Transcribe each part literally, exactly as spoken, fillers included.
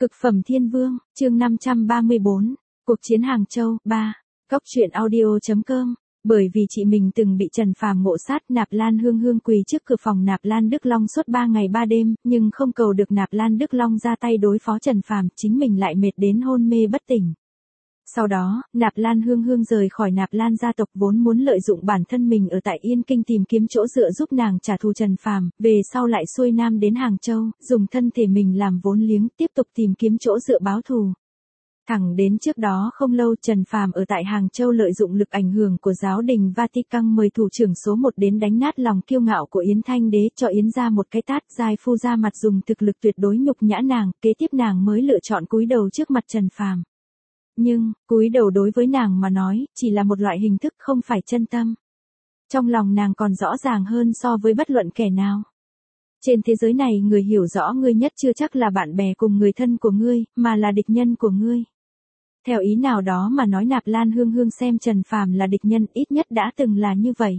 Cực phẩm thiên vương, chương năm trăm ba mươi bốn, cuộc chiến Hàng Châu, ba. Cóc truyện audio chấm com. Bởi vì chị mình từng bị Trần Phàm ngộ sát, Nạp Lan Hương Hương quỳ trước cửa phòng Nạp Lan Đức Long suốt ba ngày ba đêm, nhưng không cầu được Nạp Lan Đức Long ra tay đối phó Trần Phàm, chính mình lại mệt đến hôn mê bất tỉnh. Sau đó, Nạp Lan Hương Hương rời khỏi Nạp Lan gia tộc vốn muốn lợi dụng bản thân mình ở tại Yên Kinh tìm kiếm chỗ dựa giúp nàng trả thù Trần Phàm, về sau lại xuôi nam đến Hàng Châu, dùng thân thể mình làm vốn liếng tiếp tục tìm kiếm chỗ dựa báo thù. Thẳng đến trước đó không lâu Trần Phàm ở tại Hàng Châu lợi dụng lực ảnh hưởng của giáo đình Vatican mời thủ trưởng số một đến đánh nát lòng kiêu ngạo của Yến Thanh Đế, cho Yến gia một cái tát, giai phu ra mặt dùng thực lực tuyệt đối nhục nhã nàng, kế tiếp nàng mới lựa chọn cúi đầu trước mặt Trần Phàm. Nhưng, cúi đầu đối với nàng mà nói, chỉ là một loại hình thức không phải chân tâm. Trong lòng nàng còn rõ ràng hơn so với bất luận kẻ nào. Trên thế giới này người hiểu rõ ngươi nhất chưa chắc là bạn bè cùng người thân của ngươi, mà là địch nhân của ngươi. Theo ý nào đó mà nói Nạp Lan Hương Hương xem Trần Phàm là địch nhân, ít nhất đã từng là như vậy.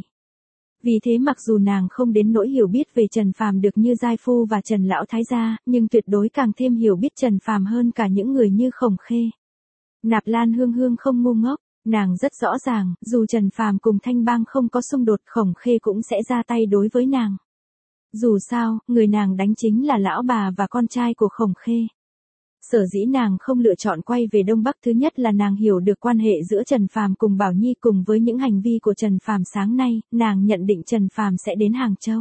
Vì thế mặc dù nàng không đến nỗi hiểu biết về Trần Phàm được như giai phu và Trần lão thái gia, nhưng tuyệt đối càng thêm hiểu biết Trần Phàm hơn cả những người như Khổng Khê. Nạp Lan Hương Hương không ngu ngốc, nàng rất rõ ràng, dù Trần Phàm cùng Thanh Bang không có xung đột, Khổng Khê cũng sẽ ra tay đối với nàng. Dù sao, người nàng đánh chính là lão bà và con trai của Khổng Khê. Sở dĩ nàng không lựa chọn quay về Đông Bắc, thứ nhất là nàng hiểu được quan hệ giữa Trần Phàm cùng Bảo Nhi, cùng với những hành vi của Trần Phàm sáng nay, nàng nhận định Trần Phàm sẽ đến Hàng Châu.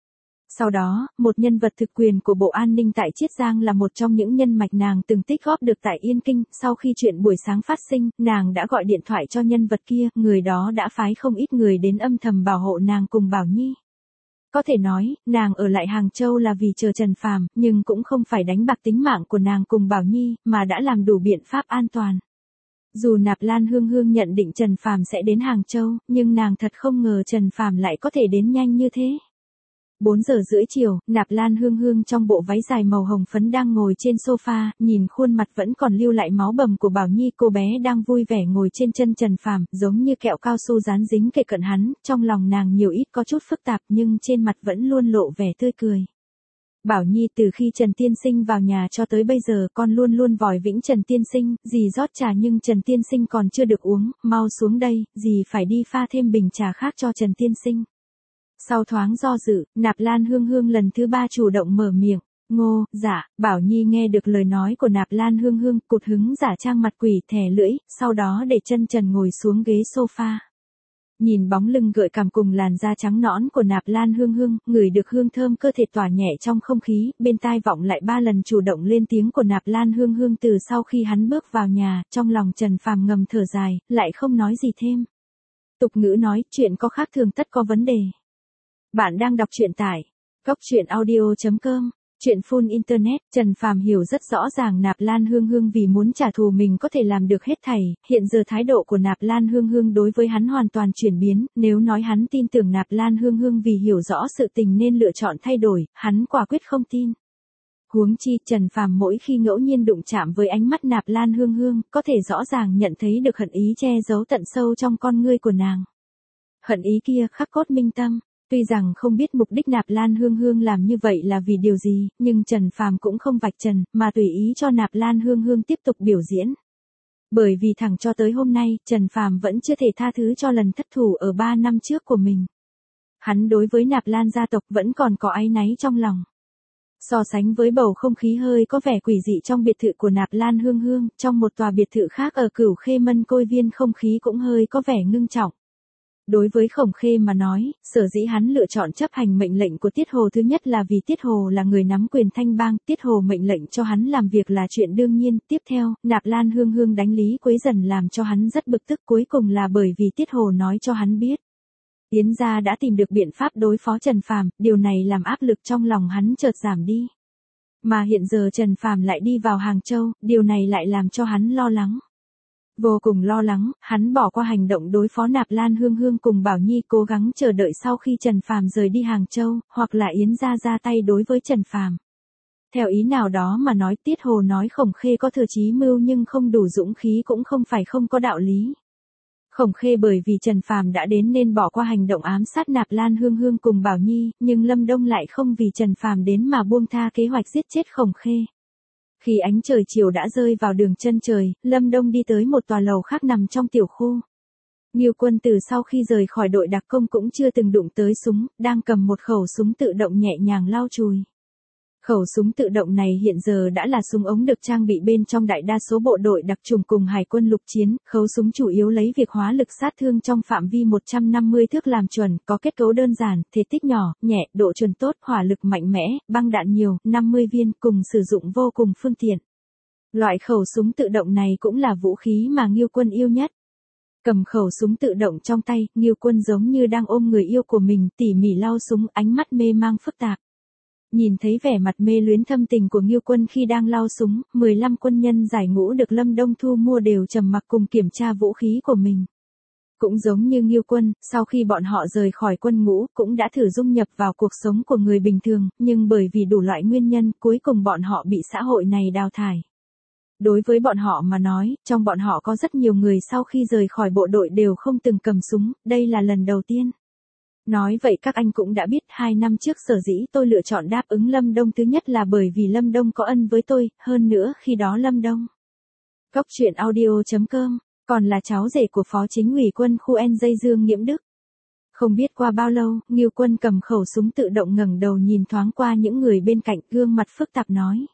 Sau đó, một nhân vật thực quyền của Bộ An ninh tại Chiết Giang là một trong những nhân mạch nàng từng tích góp được tại Yên Kinh, sau khi chuyện buổi sáng phát sinh, nàng đã gọi điện thoại cho nhân vật kia, người đó đã phái không ít người đến âm thầm bảo hộ nàng cùng Bảo Nhi. Có thể nói, nàng ở lại Hàng Châu là vì chờ Trần Phàm, nhưng cũng không phải đánh bạc tính mạng của nàng cùng Bảo Nhi, mà đã làm đủ biện pháp an toàn. Dù Nạp Lan Hương Hương nhận định Trần Phàm sẽ đến Hàng Châu, nhưng nàng thật không ngờ Trần Phàm lại có thể đến nhanh như thế. bốn giờ rưỡi chiều, Nạp Lan Hương Hương trong bộ váy dài màu hồng phấn đang ngồi trên sofa, nhìn khuôn mặt vẫn còn lưu lại máu bầm của Bảo Nhi, cô bé đang vui vẻ ngồi trên chân Trần Phàm, giống như kẹo cao su dán dính kề cận hắn, trong lòng nàng nhiều ít có chút phức tạp nhưng trên mặt vẫn luôn lộ vẻ tươi cười. Bảo Nhi, từ khi Trần Tiên Sinh vào nhà cho tới bây giờ con luôn luôn vòi vĩnh Trần Tiên Sinh, dì rót trà nhưng Trần Tiên Sinh còn chưa được uống, mau xuống đây, dì phải đi pha thêm bình trà khác cho Trần Tiên Sinh. Sau thoáng do dự, Nạp Lan Hương Hương lần thứ ba chủ động mở miệng. Ngô, dạ, Bảo Nhi nghe được lời nói của Nạp Lan Hương Hương, cụt hứng giả trang mặt quỷ thè lưỡi, sau đó để chân trần ngồi xuống ghế sofa. Nhìn bóng lưng gợi cảm cùng làn da trắng nõn của Nạp Lan Hương Hương, ngửi được hương thơm cơ thể tỏa nhẹ trong không khí, bên tai vọng lại ba lần chủ động lên tiếng của Nạp Lan Hương Hương từ sau khi hắn bước vào nhà, trong lòng Trần Phàm ngầm thở dài, lại không nói gì thêm. Tục ngữ nói, chuyện có khác thường tất có vấn đề. Bạn đang đọc truyện tại cóc truyện audio chấm com, truyện full internet. Trần Phàm hiểu rất rõ ràng Nạp Lan Hương Hương vì muốn trả thù mình có thể làm được hết thảy, hiện giờ thái độ của Nạp Lan Hương Hương đối với hắn hoàn toàn chuyển biến, nếu nói hắn tin tưởng Nạp Lan Hương Hương vì hiểu rõ sự tình nên lựa chọn thay đổi, hắn quả quyết không tin. Huống chi, Trần Phàm mỗi khi ngẫu nhiên đụng chạm với ánh mắt Nạp Lan Hương Hương, có thể rõ ràng nhận thấy được hận ý che giấu tận sâu trong con ngươi của nàng. Hận ý kia khắc cốt minh tâm. Tuy rằng không biết mục đích Nạp Lan Hương Hương làm như vậy là vì điều gì, nhưng Trần Phàm cũng không vạch trần, mà tùy ý cho Nạp Lan Hương Hương tiếp tục biểu diễn. Bởi vì thẳng cho tới hôm nay, Trần Phàm vẫn chưa thể tha thứ cho lần thất thủ ở ba năm trước của mình. Hắn đối với Nạp Lan gia tộc vẫn còn có áy náy trong lòng. So sánh với bầu không khí hơi có vẻ quỷ dị trong biệt thự của Nạp Lan Hương Hương, trong một tòa biệt thự khác ở Cửu Khê Mân Côi Viên không khí cũng hơi có vẻ ngưng trọng. Đối với Khổng Khê mà nói, sở dĩ hắn lựa chọn chấp hành mệnh lệnh của Tiết Hồ thứ nhất là vì Tiết Hồ là người nắm quyền Thanh Bang, Tiết Hồ mệnh lệnh cho hắn làm việc là chuyện đương nhiên, tiếp theo, Nạp Lan Hương Hương đánh Lý Quế Dần làm cho hắn rất bực tức, cuối cùng là bởi vì Tiết Hồ nói cho hắn biết. Yến gia đã tìm được biện pháp đối phó Trần Phàm, điều này làm áp lực trong lòng hắn chợt giảm đi. Mà hiện giờ Trần Phàm lại đi vào Hàng Châu, điều này lại làm cho hắn lo lắng. Vô cùng lo lắng, hắn bỏ qua hành động đối phó Nạp Lan Hương Hương cùng Bảo Nhi, cố gắng chờ đợi sau khi Trần Phàm rời đi Hàng Châu, hoặc là Yến gia ra tay đối với Trần Phàm. Theo ý nào đó mà nói, Tiết Hồ nói Khổng Khê có thừa chí mưu nhưng không đủ dũng khí cũng không phải không có đạo lý. Khổng Khê bởi vì Trần Phàm đã đến nên bỏ qua hành động ám sát Nạp Lan Hương Hương cùng Bảo Nhi, nhưng Lâm Đông lại không vì Trần Phàm đến mà buông tha kế hoạch giết chết Khổng Khê. Khi ánh trời chiều đã rơi vào đường chân trời, Lâm Đông đi tới một tòa lầu khác nằm trong tiểu khu. Ngưu Quân từ sau khi rời khỏi đội đặc công cũng chưa từng đụng tới súng, đang cầm một khẩu súng tự động nhẹ nhàng lau chùi. Khẩu súng tự động này hiện giờ đã là súng ống được trang bị bên trong đại đa số bộ đội đặc chủng cùng hải quân lục chiến. Khẩu súng chủ yếu lấy việc hóa lực sát thương trong phạm vi một trăm năm mươi thước làm chuẩn, có kết cấu đơn giản, thể tích nhỏ, nhẹ, độ chuẩn tốt, hỏa lực mạnh mẽ, băng đạn nhiều, năm mươi viên, cùng sử dụng vô cùng phương tiện. Loại khẩu súng tự động này cũng là vũ khí mà Ngưu Quân yêu nhất. Cầm khẩu súng tự động trong tay, Ngưu Quân giống như đang ôm người yêu của mình, tỉ mỉ lau súng, ánh mắt mê mang phức tạp. Nhìn thấy vẻ mặt mê luyến thâm tình của Ngưu Quân khi đang lau súng, mười lăm quân nhân giải ngũ được Lâm Đông thu mua đều trầm mặc cùng kiểm tra vũ khí của mình. Cũng giống như Ngưu Quân, sau khi bọn họ rời khỏi quân ngũ, cũng đã thử dung nhập vào cuộc sống của người bình thường, nhưng bởi vì đủ loại nguyên nhân, cuối cùng bọn họ bị xã hội này đào thải. Đối với bọn họ mà nói, trong bọn họ có rất nhiều người sau khi rời khỏi bộ đội đều không từng cầm súng, đây là lần đầu tiên. Nói vậy các anh cũng đã biết hai năm trước sở dĩ tôi lựa chọn đáp ứng Lâm Đông thứ nhất là bởi vì Lâm Đông có ân với tôi, hơn nữa khi đó Lâm Đông. Cốc truyện audio chấm com, còn là cháu rể của phó chính ủy quân khu N J Dương Nghiễm Đức. Không biết qua bao lâu, Ngưu Quân cầm khẩu súng tự động ngẩng đầu nhìn thoáng qua những người bên cạnh, gương mặt phức tạp nói.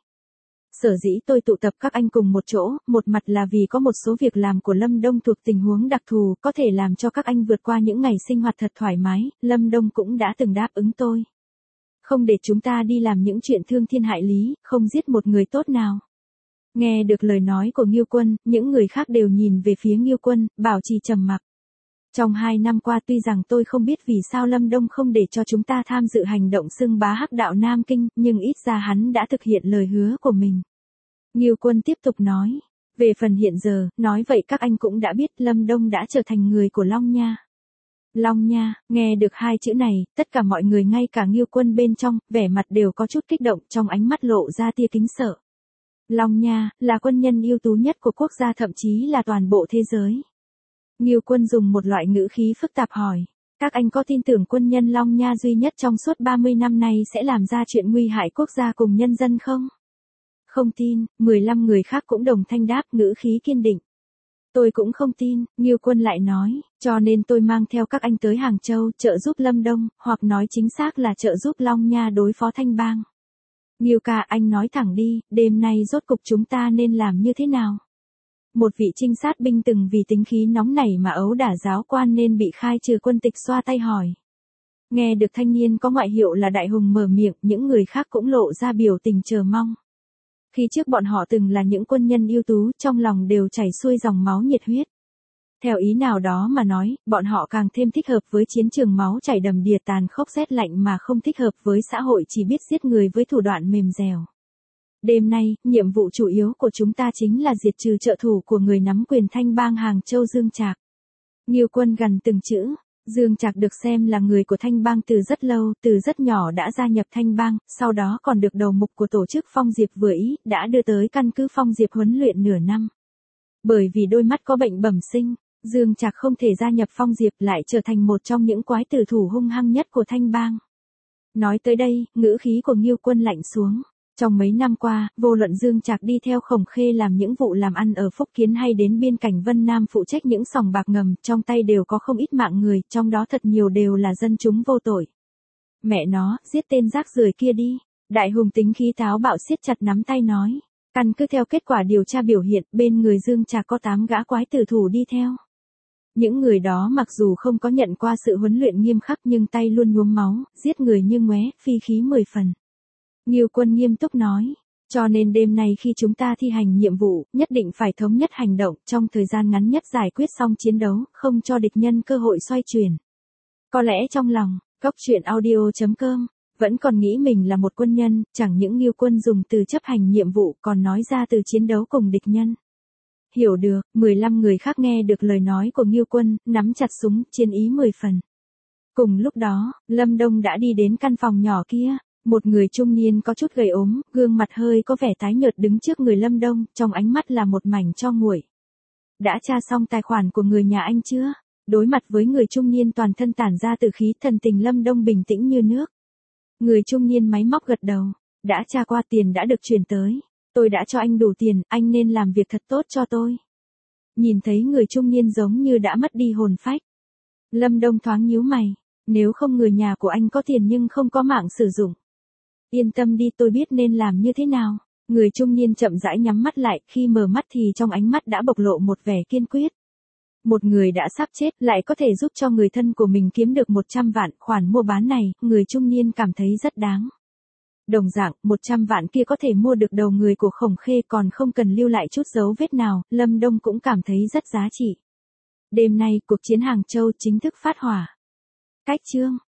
Sở dĩ tôi tụ tập các anh cùng một chỗ, một mặt là vì có một số việc làm của Lâm Đông thuộc tình huống đặc thù, có thể làm cho các anh vượt qua những ngày sinh hoạt thật thoải mái, Lâm Đông cũng đã từng đáp ứng tôi. Không để chúng ta đi làm những chuyện thương thiên hại lý, không giết một người tốt nào. Nghe được lời nói của Ngưu Quân, những người khác đều nhìn về phía Ngưu Quân, bảo trì trầm mặc. Trong hai năm qua tuy rằng tôi không biết vì sao Lâm Đông không để cho chúng ta tham dự hành động xưng bá hắc đạo Nam Kinh, nhưng ít ra hắn đã thực hiện lời hứa của mình. Ngưu Quân tiếp tục nói, về phần hiện giờ, nói vậy các anh cũng đã biết Lâm Đông đã trở thành người của Long Nha. Long Nha, nghe được hai chữ này, tất cả mọi người ngay cả Ngưu Quân bên trong, vẻ mặt đều có chút kích động, trong ánh mắt lộ ra tia kính sợ. Long Nha, là quân nhân ưu tú nhất của quốc gia thậm chí là toàn bộ thế giới. Ngưu Quân dùng một loại ngữ khí phức tạp hỏi, các anh có tin tưởng quân nhân Long Nha duy nhất trong suốt ba mươi năm nay sẽ làm ra chuyện nguy hại quốc gia cùng nhân dân không? Không tin, mười lăm người khác cũng đồng thanh đáp, ngữ khí kiên định. Tôi cũng không tin, Ngưu Quân lại nói, cho nên tôi mang theo các anh tới Hàng Châu, trợ giúp Lâm Đông, hoặc nói chính xác là trợ giúp Long Nha đối phó Thanh Bang. Ngưu ca, anh nói thẳng đi, đêm nay rốt cục chúng ta nên làm như thế nào? Một vị trinh sát binh từng vì tính khí nóng nảy mà ấu đả giáo quan nên bị khai trừ quân tịch xoa tay hỏi. Nghe được thanh niên có ngoại hiệu là Đại Hùng mở miệng, những người khác cũng lộ ra biểu tình chờ mong. Khi trước bọn họ từng là những quân nhân ưu tú, trong lòng đều chảy xuôi dòng máu nhiệt huyết. Theo ý nào đó mà nói, bọn họ càng thêm thích hợp với chiến trường máu chảy đầm đìa tàn khốc rét lạnh mà không thích hợp với xã hội chỉ biết giết người với thủ đoạn mềm dẻo. Đêm nay, nhiệm vụ chủ yếu của chúng ta chính là diệt trừ trợ thủ của người nắm quyền Thanh Bang Hàng Châu Dương Trạc. Ngưu Quân gằn từng chữ, Dương Trạc được xem là người của Thanh Bang từ rất lâu, từ rất nhỏ đã gia nhập Thanh Bang, sau đó còn được đầu mục của tổ chức Phong Diệp vừa ý, đã đưa tới căn cứ Phong Diệp huấn luyện nửa năm. Bởi vì đôi mắt có bệnh bẩm sinh, Dương Trạc không thể gia nhập Phong Diệp lại trở thành một trong những quái tử thủ hung hăng nhất của Thanh Bang. Nói tới đây, ngữ khí của Ngưu Quân lạnh xuống. Trong mấy năm qua, vô luận Dương Trạc đi theo Khổng Khê làm những vụ làm ăn ở Phúc Kiến hay đến biên cảnh Vân Nam phụ trách những sòng bạc ngầm, trong tay đều có không ít mạng người, trong đó thật nhiều đều là dân chúng vô tội. Mẹ nó, giết tên rác rưởi kia đi. Đại Hùng tính khí táo bạo siết chặt nắm tay nói. Căn cứ theo kết quả điều tra biểu hiện, bên người Dương Trạc có tám gã quái tử thủ đi theo. Những người đó mặc dù không có nhận qua sự huấn luyện nghiêm khắc nhưng tay luôn nhuốm máu, giết người như ngoé, phi khí mười phần. Ngưu Quân nghiêm túc nói, cho nên đêm nay khi chúng ta thi hành nhiệm vụ, nhất định phải thống nhất hành động, trong thời gian ngắn nhất giải quyết xong chiến đấu, không cho địch nhân cơ hội xoay chuyển. Có lẽ trong lòng, Cốc truyện audio chấm com, vẫn còn nghĩ mình là một quân nhân, chẳng những Ngưu Quân dùng từ chấp hành nhiệm vụ còn nói ra từ chiến đấu cùng địch nhân. Hiểu được, mười lăm người khác nghe được lời nói của Ngưu Quân, nắm chặt súng, chiến ý mười phần. Cùng lúc đó, Lâm Đông đã đi đến căn phòng nhỏ kia. Một người trung niên có chút gầy ốm, gương mặt hơi có vẻ tái nhợt đứng trước người Lâm Đông, trong ánh mắt là một mảnh tro nguội. Đã tra xong tài khoản của người nhà anh chưa? Đối mặt với người trung niên toàn thân tản ra từ khí, thần tình Lâm Đông bình tĩnh như nước. Người trung niên máy móc gật đầu. Đã tra qua, tiền đã được chuyển tới. Tôi đã cho anh đủ tiền, anh nên làm việc thật tốt cho tôi. Nhìn thấy người trung niên giống như đã mất đi hồn phách. Lâm Đông thoáng nhíu mày. Nếu không người nhà của anh có tiền nhưng không có mạng sử dụng. Yên tâm đi, tôi biết nên làm như thế nào. Người trung niên chậm rãi nhắm mắt lại, khi mở mắt thì trong ánh mắt đã bộc lộ một vẻ kiên quyết. Một người đã sắp chết lại có thể giúp cho người thân của mình kiếm được một trăm vạn, khoản mua bán này, người trung niên cảm thấy rất đáng. Đồng dạng, một trăm vạn kia có thể mua được đầu người của Khổng Khê còn không cần lưu lại chút dấu vết nào, Lâm Đông cũng cảm thấy rất giá trị. Đêm nay, cuộc chiến Hàng Châu chính thức phát hỏa. Cách chương